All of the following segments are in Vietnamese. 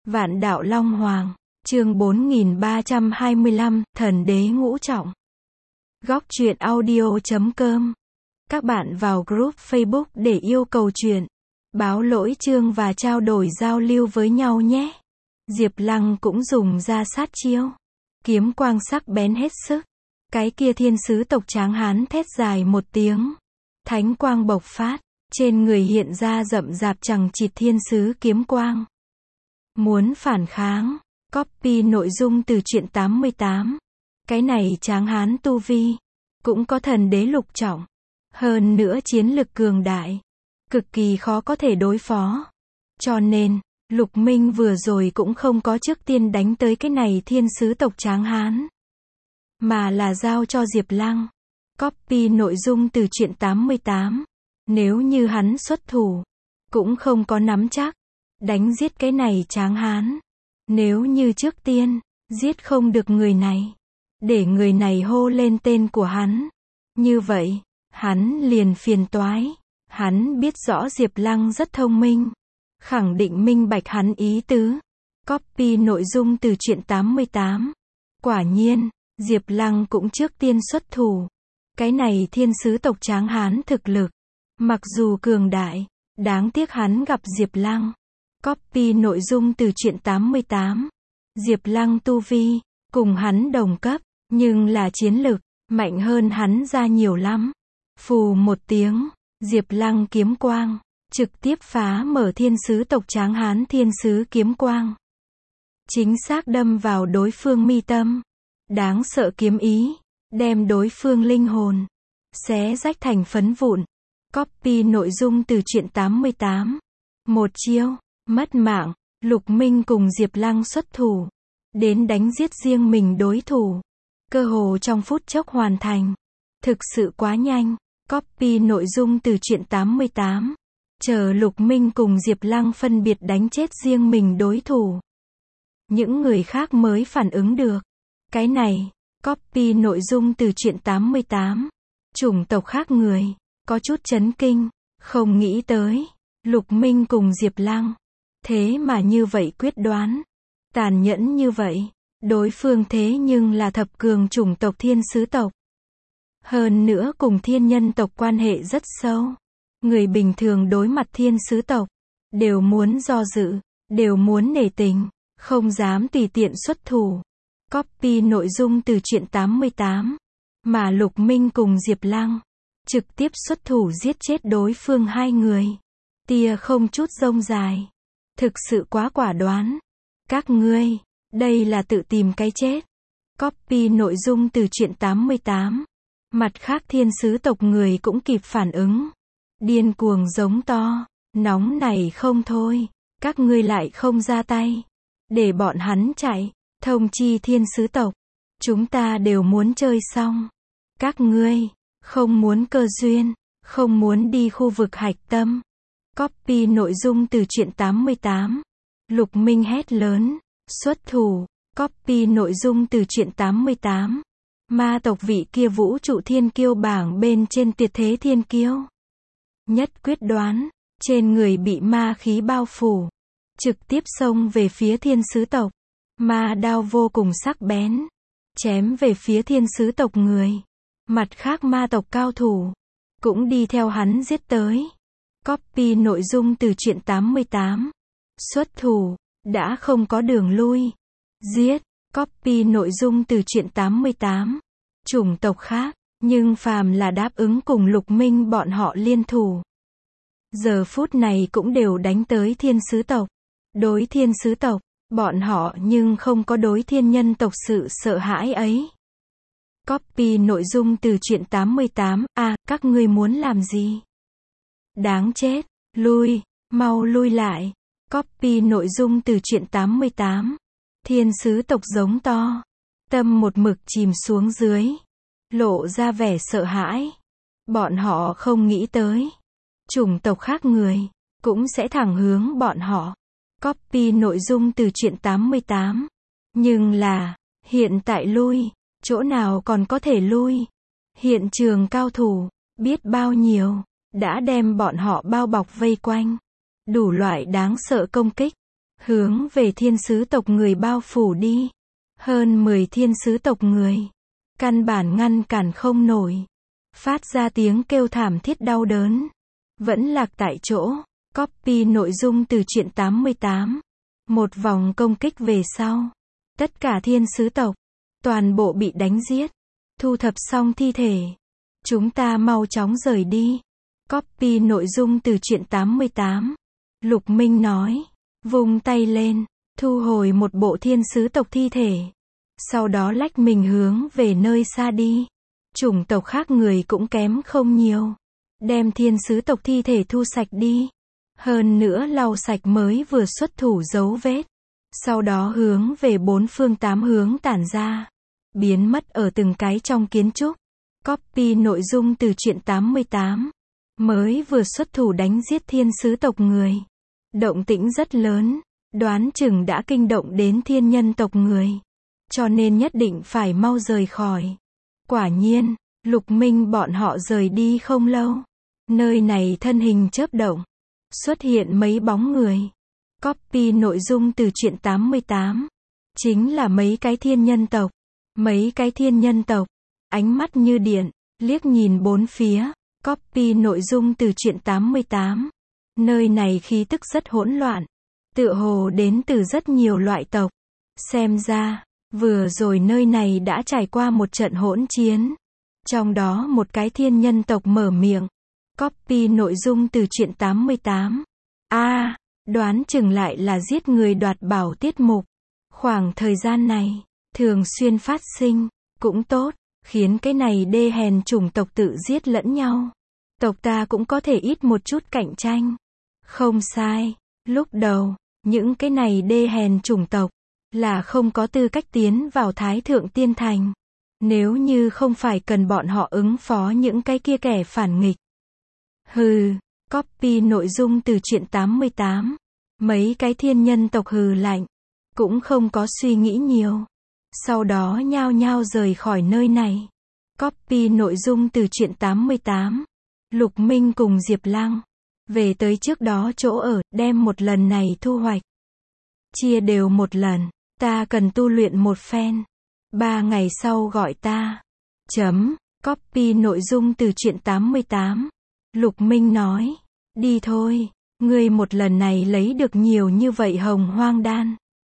Vạn đạo Long Hoàng, chương 4325, Thần đế ngũ trọng. Góc truyện audio.com. Các bạn vào group Facebook để yêu cầu truyện, báo lỗi chương và trao đổi giao lưu với nhau nhé. Diệp Lăng cũng dùng ra sát chiêu. Kiếm quang sắc bén hết sức. Cái kia thiên sứ tộc tráng hán thét dài một tiếng. Thánh quang bộc phát, trên người hiện ra rậm rạp chằng chịt thiên sứ kiếm quang. Muốn phản kháng, copy nội dung từ truyện 88. Cái này tráng hán tu vi, cũng có thần đế lục trọng. Hơn nữa chiến lực cường đại, cực kỳ khó có thể đối phó. Cho nên, Lục Minh vừa rồi cũng không có trước tiên đánh tới cái này thiên sứ tộc tráng hán, mà là giao cho Diệp Lăng. Copy nội dung từ truyện 88. Nếu như hắn xuất thủ, cũng không có nắm chắc đánh giết cái này tráng hán. Nếu như trước tiên giết không được người này, để người này hô lên tên của hắn, như vậy hắn liền phiền toái. Hắn biết rõ Diệp Lăng rất thông minh, khẳng định minh bạch hắn ý tứ. Copy nội dung từ truyện 88. Quả nhiên, Diệp Lăng cũng trước tiên xuất thủ. Cái này thiên sứ tộc tráng hán thực lực, mặc dù cường đại, đáng tiếc hắn gặp Diệp Lăng. Copy nội dung từ truyện 88. Diệp Lăng tu vi, cùng hắn đồng cấp, nhưng là chiến lực, mạnh hơn hắn ra nhiều lắm. Phù một tiếng, Diệp Lăng kiếm quang, trực tiếp phá mở thiên sứ tộc tráng hán thiên sứ kiếm quang. Chính xác đâm vào đối phương mi tâm. Đáng sợ kiếm ý, đem đối phương linh hồn xé rách thành phấn vụn. Copy nội dung từ truyện 88. Một chiêu, mất mạng, Lục Minh cùng Diệp Lăng xuất thủ, đến đánh giết riêng mình đối thủ. Cơ hồ trong phút chốc hoàn thành. Thực sự quá nhanh. Copy nội dung từ truyện 88. Chờ Lục Minh cùng Diệp Lăng phân biệt đánh chết riêng mình đối thủ, những người khác mới phản ứng được. Cái này, copy nội dung từ truyện 88. Chủng tộc khác người, có chút chấn kinh, không nghĩ tới, Lục Minh cùng Diệp Lăng, thế mà như vậy quyết đoán, tàn nhẫn như vậy. Đối phương thế nhưng là thập cường chủng tộc thiên sứ tộc. Hơn nữa cùng thiên nhân tộc quan hệ rất sâu. Người bình thường đối mặt thiên sứ tộc, đều muốn do dự, đều muốn nể tình, không dám tùy tiện xuất thủ. Copy nội dung từ truyện 88. Mà Lục Minh cùng Diệp Lăng, trực tiếp xuất thủ giết chết đối phương hai người. Tia không chút rông dài. Thực sự quá quả đoán. Các ngươi, đây là tự tìm cái chết. Copy nội dung từ truyện 88. Mặt khác thiên sứ tộc người cũng kịp phản ứng. Điên cuồng giống to, nóng này không thôi. Các ngươi lại không ra tay, để bọn hắn chạy. Thông chi thiên sứ tộc, chúng ta đều muốn chơi xong. Các ngươi, không muốn cơ duyên, không muốn đi khu vực hạch tâm. Copy nội dung từ truyện 88. Lục Minh hét lớn, xuất thủ. Copy nội dung từ truyện 88. Ma tộc vị kia vũ trụ thiên kiêu bảng bên trên tuyệt thế thiên kiêu. Nhất quyết đoán, trên người bị ma khí bao phủ, trực tiếp xông về phía thiên sứ tộc. Ma đao vô cùng sắc bén, chém về phía thiên sứ tộc người. Mặt khác ma tộc cao thủ, cũng đi theo hắn giết tới. Copy nội dung từ truyện 88. Xuất thủ, đã không có đường lui. Giết. Copy nội dung từ truyện 88. Chủng tộc khác, nhưng phàm là đáp ứng cùng Lục Minh bọn họ liên thủ, giờ phút này cũng đều đánh tới thiên sứ tộc. Đối thiên sứ tộc, bọn họ nhưng không có đối thiên nhân tộc sự sợ hãi ấy. Copy nội dung từ truyện 88. Các ngươi muốn làm gì? Đáng chết, lui, mau lui lại. Copy nội dung từ truyện 88. Thiên sứ tộc giống to, tâm một mực chìm xuống dưới, lộ ra vẻ sợ hãi. Bọn họ không nghĩ tới, chủng tộc khác người, cũng sẽ thẳng hướng bọn họ. Copy nội dung từ truyện 88. Nhưng là, hiện tại lui, chỗ nào còn có thể lui. Hiện trường cao thủ, biết bao nhiêu, đã đem bọn họ bao bọc vây quanh. Đủ loại đáng sợ công kích, hướng về thiên sứ tộc người bao phủ đi. Hơn 10 thiên sứ tộc người, căn bản ngăn cản không nổi. Phát ra tiếng kêu thảm thiết đau đớn. Vẫn lạc tại chỗ. Copy nội dung từ truyện 88. Một vòng công kích về sau. Tất cả thiên sứ tộc, toàn bộ bị đánh giết. Thu thập xong thi thể. Chúng ta mau chóng rời đi. Copy nội dung từ truyện 88. Lục Minh nói. Vung tay lên, thu hồi một bộ thiên sứ tộc thi thể. Sau đó lách mình hướng về nơi xa đi. Chủng tộc khác người cũng kém không nhiều. Đem thiên sứ tộc thi thể thu sạch đi. Hơn nữa lau sạch mới vừa xuất thủ dấu vết. Sau đó hướng về 4 phương 8 hướng tản ra. Biến mất ở từng cái trong kiến trúc. Copy nội dung từ truyện 88. Mới vừa xuất thủ đánh giết thiên sứ tộc người. Động tĩnh rất lớn. Đoán chừng đã kinh động đến thiên nhân tộc người. Cho nên nhất định phải mau rời khỏi. Quả nhiên, Lục Minh bọn họ rời đi không lâu. Nơi này thân hình chớp động. Xuất hiện mấy bóng người. Copy nội dung từ truyện 88. Chính là mấy cái thiên nhân tộc. Mấy cái thiên nhân tộc. Ánh mắt như điện. Liếc nhìn bốn phía. Copy nội dung từ truyện 88. Nơi này khí tức rất hỗn loạn. Tựa hồ đến từ rất nhiều loại tộc. Xem ra, vừa rồi nơi này đã trải qua một trận hỗn chiến. Trong đó một cái thiên nhân tộc mở miệng. Copy nội dung từ truyện 88. Đoán chừng lại là giết người đoạt bảo tiết mục. Khoảng thời gian này, thường xuyên phát sinh, cũng tốt, khiến cái này đê hèn chủng tộc tự giết lẫn nhau. Tộc ta cũng có thể ít một chút cạnh tranh. Không sai, lúc đầu, những cái này đê hèn chủng tộc, là không có tư cách tiến vào Thái Thượng Tiên Thành. Nếu như không phải cần bọn họ ứng phó những cái kia kẻ phản nghịch. Hừ, copy nội dung từ truyện 88. Mấy cái thiên nhân tộc hừ lạnh. Cũng không có suy nghĩ nhiều. Sau đó nhao nhao rời khỏi nơi này. Copy nội dung từ truyện 88. Lục Minh cùng Diệp Lăng. Về tới trước đó chỗ ở, đem một lần này thu hoạch. Chia đều một lần. Ta cần tu luyện một phen. 3 ngày sau gọi ta. Copy nội dung từ truyện 88. Lục Minh nói. Đi thôi. Ngươi một lần này lấy được nhiều như vậy hồng hoang đan.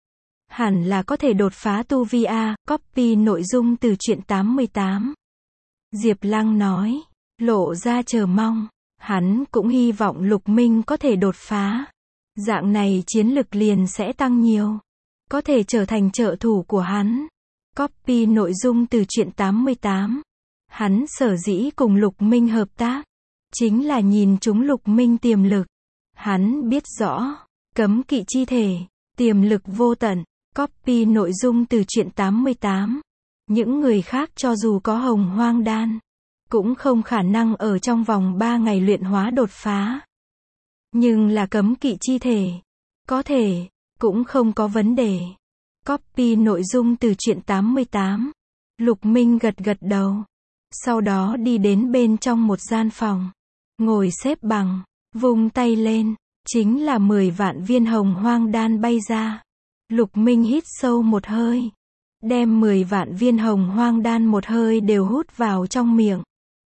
Hẳn là có thể đột phá tu vi A. Copy nội dung từ truyện 88. Diệp Lăng nói. Lộ ra chờ mong. Hắn cũng hy vọng Lục Minh có thể đột phá. Dạng này chiến lực liền sẽ tăng nhiều. Có thể trở thành trợ thủ của hắn. Copy nội dung từ truyện 88. Hắn sở dĩ cùng Lục Minh hợp tác. Chính là nhìn chúng Lục Minh tiềm lực. Hắn biết rõ. Cấm kỵ chi thể. Tiềm lực vô tận. Copy nội dung từ truyện 88. Những người khác cho dù có hồng hoang đan. Cũng không khả năng ở trong vòng 3 ngày luyện hóa đột phá. Nhưng là cấm kỵ chi thể. Có thể. Cũng không có vấn đề. Copy nội dung từ truyện 88. Lục Minh gật gật đầu. Sau đó đi đến bên trong một gian phòng. Ngồi xếp bằng. Vung tay lên. Chính là 10 vạn viên hồng hoang đan bay ra. Lục Minh hít sâu một hơi. Đem 10 vạn viên hồng hoang đan một hơi đều hút vào trong miệng.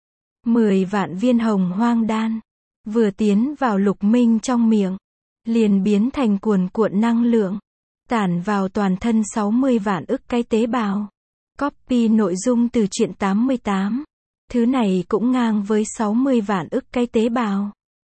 10 vạn viên hồng hoang đan. Vừa tiến vào Lục Minh trong miệng. Liền biến thành cuồn cuộn năng lượng. Tản vào toàn thân 60 vạn ức cái tế bào. Copy nội dung từ truyện 88. Thứ này cũng ngang với 60 vạn ức cái tế bào.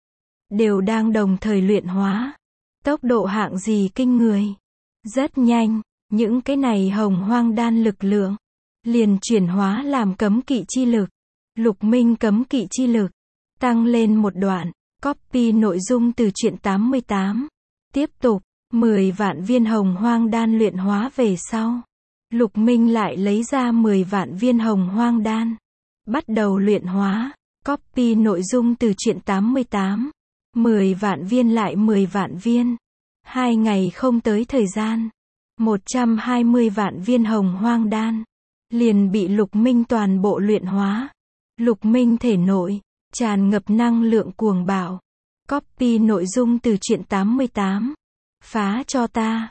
Đều đang đồng thời luyện hóa. Tốc độ hạng gì kinh người. Rất nhanh, những cái này hồng hoang đan lực lượng. Liền chuyển hóa làm cấm kỵ chi lực. Lục Minh cấm kỵ chi lực. Tăng lên một đoạn. Copy nội dung từ truyện 88. Tiếp tục, 10 vạn viên hồng hoang đan luyện hóa về sau. Lục Minh lại lấy ra 10 vạn viên hồng hoang đan. Bắt đầu luyện hóa. Copy nội dung từ truyện 88. 10 vạn viên lại 10 vạn viên. 2 ngày không tới thời gian. 120 vạn viên hồng hoang đan. Liền bị Lục Minh toàn bộ luyện hóa. Lục Minh thể nội. Tràn ngập năng lượng cuồng bạo. Copy nội dung từ truyện 88. Phá cho ta.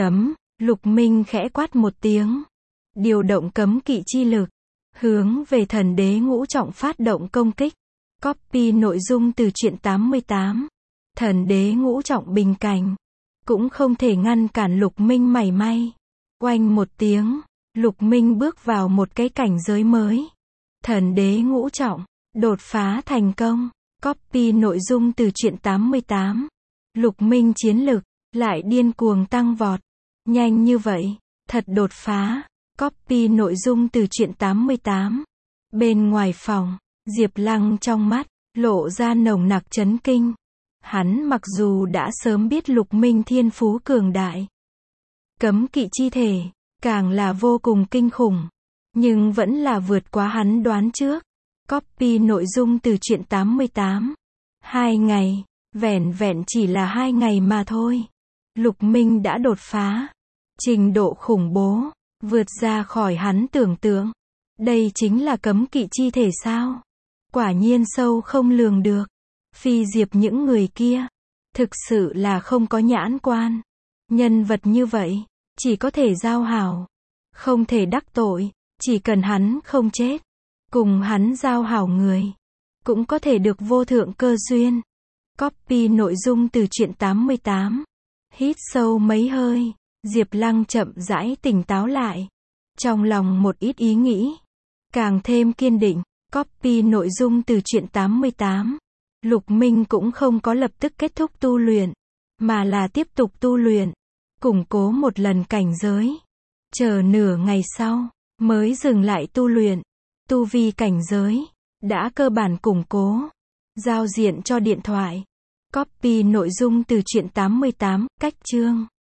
Lục Minh khẽ quát một tiếng. Điều động cấm kỵ chi lực. Hướng về thần đế ngũ trọng phát động công kích. Copy nội dung từ truyện 88. Thần đế ngũ trọng bình cảnh. Cũng không thể ngăn cản Lục Minh mảy may. Oanh một tiếng. Lục Minh bước vào một cái cảnh giới mới. Thần đế ngũ trọng. Đột phá thành công. Copy nội dung từ truyện 88. Lục Minh chiến lực. Lại điên cuồng tăng vọt. Nhanh như vậy. Thật đột phá. Copy nội dung từ truyện 88. Bên ngoài phòng. Diệp Lăng trong mắt. Lộ ra nồng nặc chấn kinh. Hắn mặc dù đã sớm biết Lục Minh thiên phú cường đại. Cấm kỵ chi thể. Càng là vô cùng kinh khủng. Nhưng vẫn là vượt quá hắn đoán trước. Copy nội dung từ truyện 88. 2 ngày. Vẻn vẹn chỉ là 2 ngày mà thôi. Lục Minh đã đột phá. Trình độ khủng bố. Vượt ra khỏi hắn tưởng tượng. Đây chính là cấm kỵ chi thể sao? Quả nhiên sâu không lường được. Phi diệp những người kia. Thực sự là không có nhãn quan. Nhân vật như vậy. Chỉ có thể giao hảo. Không thể đắc tội. Chỉ cần hắn không chết. Cùng hắn giao hảo người. Cũng có thể được vô thượng cơ duyên. Copy nội dung từ truyện 88. Hít sâu mấy hơi. Diệp Lăng chậm rãi tỉnh táo lại. Trong lòng một ít ý nghĩ. Càng thêm kiên định. Copy nội dung từ truyện 88. Lục Minh cũng không có lập tức kết thúc tu luyện. Mà là tiếp tục tu luyện. Củng cố một lần cảnh giới. Chờ nửa ngày sau. Mới dừng lại tu luyện. Tu vi cảnh giới. Đã cơ bản củng cố. Giao diện cho điện thoại. Copy nội dung từ truyện 88. Cách chương.